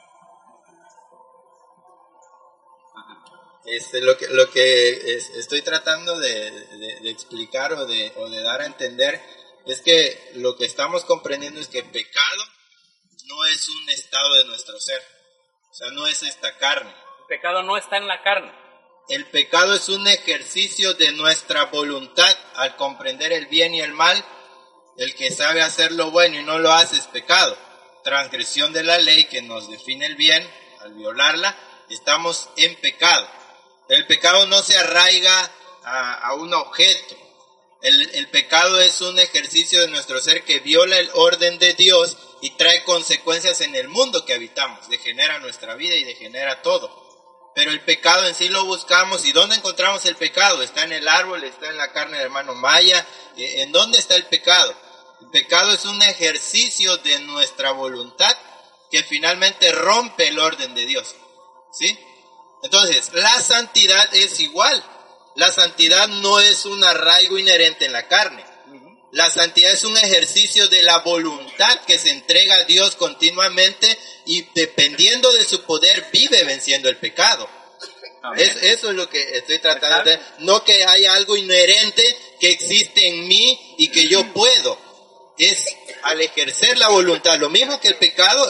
Lo que estoy tratando de explicar o de dar a entender es que lo que estamos comprendiendo es que pecado no es un estado de nuestro ser, o sea, no es esta carne. El pecado no está en la carne. El pecado es un ejercicio de nuestra voluntad al comprender el bien y el mal. El que sabe hacer lo bueno y no lo hace es pecado. Transgresión de la ley que nos define el bien, al violarla, estamos en pecado. El pecado no se arraiga a un objeto. El pecado es un ejercicio de nuestro ser que viola el orden de Dios y trae consecuencias en el mundo que habitamos, degenera nuestra vida y degenera todo. Pero el pecado en sí lo buscamos. ¿Y dónde encontramos el pecado? Está en el árbol, está en la carne del hermano Maya. ¿En dónde está el pecado? El pecado es un ejercicio de nuestra voluntad que finalmente rompe el orden de Dios, ¿sí? Entonces, la santidad es igual. La santidad no es un arraigo inherente en la carne. La santidad es un ejercicio de la voluntad que se entrega a Dios continuamente y dependiendo de su poder vive venciendo el pecado. Eso es lo que estoy tratando de decir. No que haya algo inherente que existe en mí y que yo puedo. Es al ejercer la voluntad. Lo mismo que el pecado,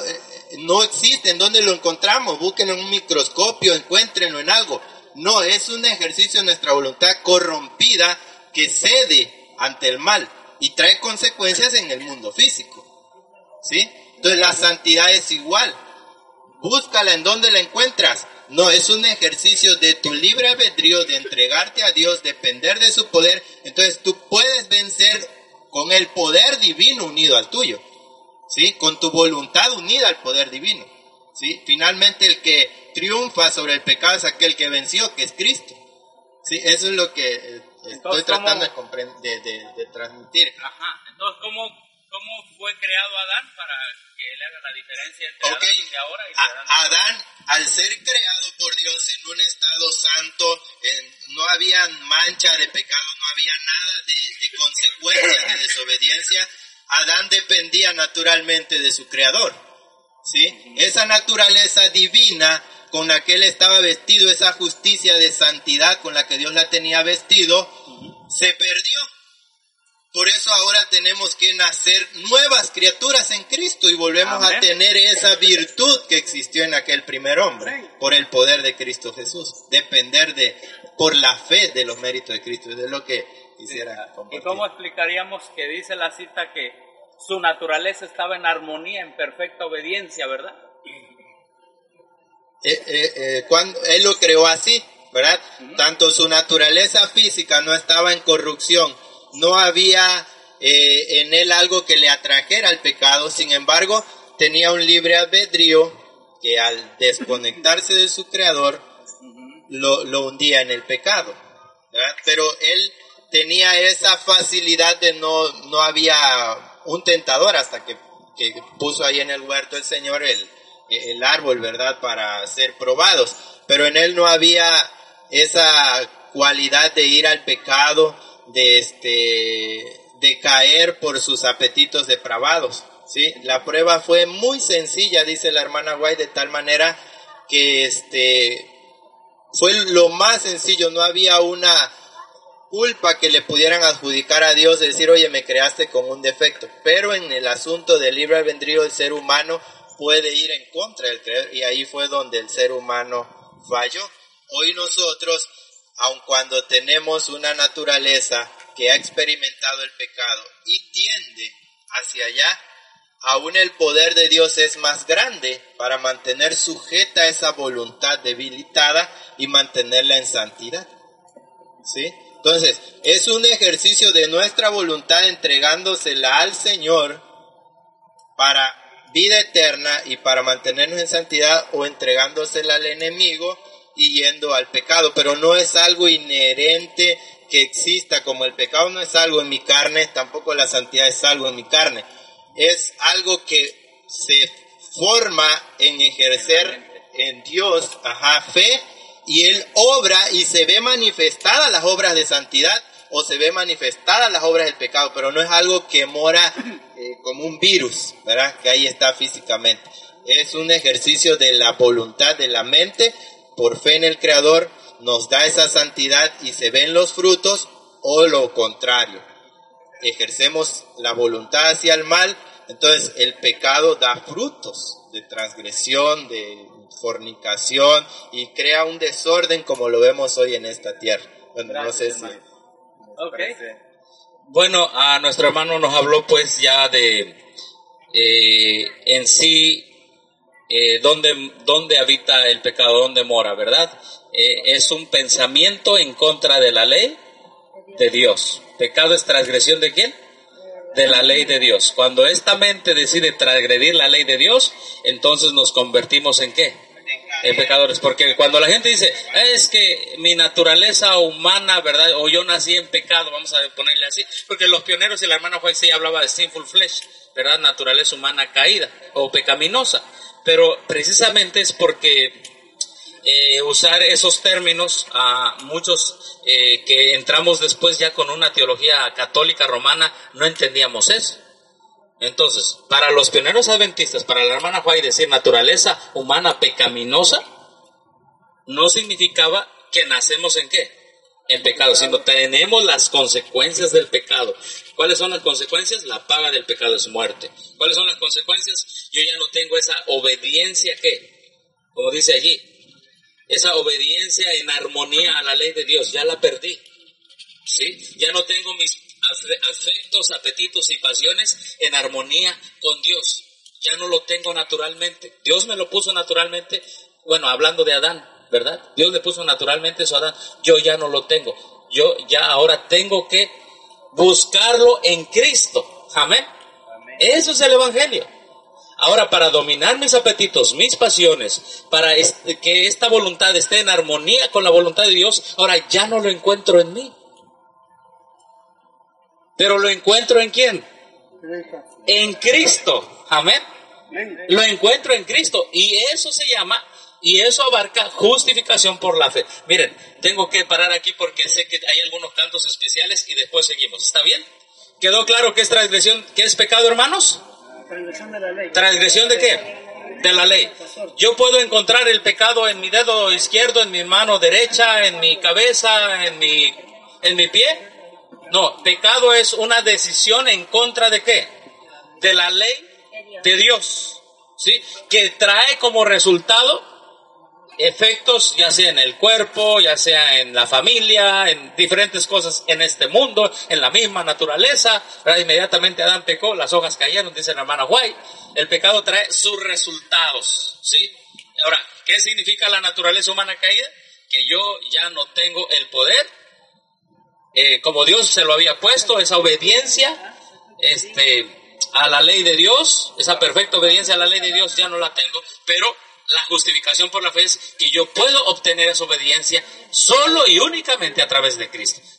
no existe. ¿En dónde lo encontramos? Busquen en un microscopio, encuéntrenlo en algo. No, es un ejercicio de nuestra voluntad corrompida que cede ante el mal y trae consecuencias en el mundo físico. ¿Sí? Entonces la santidad es igual. Búscala, ¿en dónde la encuentras? No, es un ejercicio de tu libre albedrío, de entregarte a Dios, depender de su poder. Entonces tú puedes vencer con el poder divino unido al tuyo, ¿sí? Con tu voluntad unida al poder divino, ¿sí? Finalmente el que triunfa sobre el pecado es aquel que venció, que es Cristo, ¿sí? Eso es lo que estoy tratando de transmitir. Ajá. Entonces, ¿cómo fue creado Adán para que él haga la diferencia entre Adán de ahora y de Adán? Adán, al ser creado por Dios en un estado santo, no había mancha de pecado, no había nada de consecuencias de desobediencia. Adán dependía naturalmente de su creador, ¿sí? Esa naturaleza divina con la que él estaba vestido, esa justicia de santidad con la que Dios la tenía vestido, se perdió. Por eso ahora tenemos que nacer nuevas criaturas en Cristo y volvemos a tener esa virtud que existió en aquel primer hombre, por el poder de Cristo Jesús. Depender por la fe de los méritos de Cristo, es lo que quisiera compartir. ¿Y cómo explicaríamos que dice la cita que su naturaleza estaba en armonía, en perfecta obediencia, verdad? Cuando él lo creó así, ¿verdad? Tanto su naturaleza física no estaba en corrupción, no había en él algo que le atrajera al pecado. Sin embargo, tenía un libre albedrío que al desconectarse de su creador lo hundía en el pecado, ¿verdad? Pero él tenía esa facilidad de no había un tentador hasta que puso ahí en el huerto el Señor el árbol, ¿verdad? Para ser probados. Pero en él no había esa cualidad de ir al pecado, de caer por sus apetitos depravados, ¿sí? La prueba fue muy sencilla, dice la hermana White, de tal manera que fue lo más sencillo. No había una culpa que le pudieran adjudicar a Dios, de decir, oye, me creaste con un defecto. Pero en el asunto del libre albedrío, el ser humano puede ir en contra del creador, y ahí fue donde el ser humano falló. Hoy nosotros, aun cuando tenemos una naturaleza que ha experimentado el pecado y tiende hacia allá, aún el poder de Dios es más grande para mantener sujeta esa voluntad debilitada y mantenerla en santidad, ¿sí? Entonces, es un ejercicio de nuestra voluntad entregándosela al Señor para vida eterna y para mantenernos en santidad, o entregándosela al enemigo y yendo al pecado. Pero no es algo inherente que exista, como el pecado no es algo en mi carne, tampoco la santidad es algo en mi carne. Es algo que se forma en ejercer en Dios, fe, y Él obra y se ve manifestadas las obras de santidad o se ve manifestadas las obras del pecado, pero no es algo que mora como un virus, ¿verdad? Que ahí está físicamente. Es un ejercicio de la voluntad, de la mente, por fe en el Creador, nos da esa santidad y se ven los frutos, o lo contrario. Ejercemos la voluntad hacia el mal, entonces el pecado da frutos de transgresión, de fornicación, y crea un desorden como lo vemos hoy en esta tierra. Bueno, gracias, no sé si... Okay. Bueno, a nuestro hermano nos habló pues ya de en sí dónde habita el pecado, dónde mora, ¿verdad? Es un pensamiento en contra de la ley de Dios. ¿Pecado es transgresión de quién? De la ley de Dios. Cuando esta mente decide transgredir la ley de Dios, entonces nos convertimos ¿en qué? En pecadores. Porque cuando la gente dice, es que mi naturaleza humana, ¿verdad? O yo nací en pecado, vamos a ponerle así, porque los pioneros y la hermana Juan sí hablaba de sinful flesh, ¿verdad? Naturaleza humana caída o pecaminosa. Pero precisamente es porque usar esos términos a muchos que entramos después ya con una teología católica romana, no entendíamos eso. Entonces, para los pioneros adventistas, para la hermana White, decir naturaleza humana pecaminosa no significaba que nacemos ¿en qué? en pecado, sino tenemos las consecuencias del pecado. ¿Cuáles son las consecuencias? La paga del pecado es muerte. ¿Cuáles son las consecuencias? Yo ya no tengo esa obediencia que, como dice allí, esa obediencia en armonía a la ley de Dios, ya la perdí. ¿Sí? Ya no tengo mis afectos, apetitos y pasiones en armonía con Dios. Ya no lo tengo naturalmente. Dios me lo puso naturalmente, bueno, hablando de Adán, ¿verdad? Dios le puso naturalmente eso a Adán. Yo ya no lo tengo. Yo ya ahora tengo que buscarlo en Cristo. Amén. Eso es el Evangelio. Ahora, para dominar mis apetitos, mis pasiones, para que esta voluntad esté en armonía con la voluntad de Dios, ahora ya no lo encuentro en mí. Pero lo encuentro ¿en quién? En Cristo. Amén. Lo encuentro en Cristo. Y eso se llama, y eso abarca justificación por la fe. Miren, tengo que parar aquí porque sé que hay algunos cantos especiales y después seguimos. ¿Está bien? ¿Quedó claro qué es transgresión, qué es pecado, hermanos? Transgresión de la ley. ¿Transgresión de qué? De la ley. Yo puedo encontrar el pecado en mi dedo izquierdo, en mi mano derecha, en mi cabeza, en mi pie. No, pecado es una decisión en contra de qué? De la ley de Dios, ¿sí? Que trae como resultado efectos, ya sea en el cuerpo, ya sea en la familia, en diferentes cosas en este mundo, en la misma naturaleza, ¿verdad? Inmediatamente Adán pecó, las hojas cayeron, dice la hermana White. El pecado trae sus resultados, ¿sí? Ahora, ¿qué significa la naturaleza humana caída? Que yo ya no tengo el poder, como Dios se lo había puesto, esa obediencia, a la ley de Dios, esa perfecta obediencia a la ley de Dios ya no la tengo, pero la justificación por la fe es que yo puedo obtener esa obediencia solo y únicamente a través de Cristo.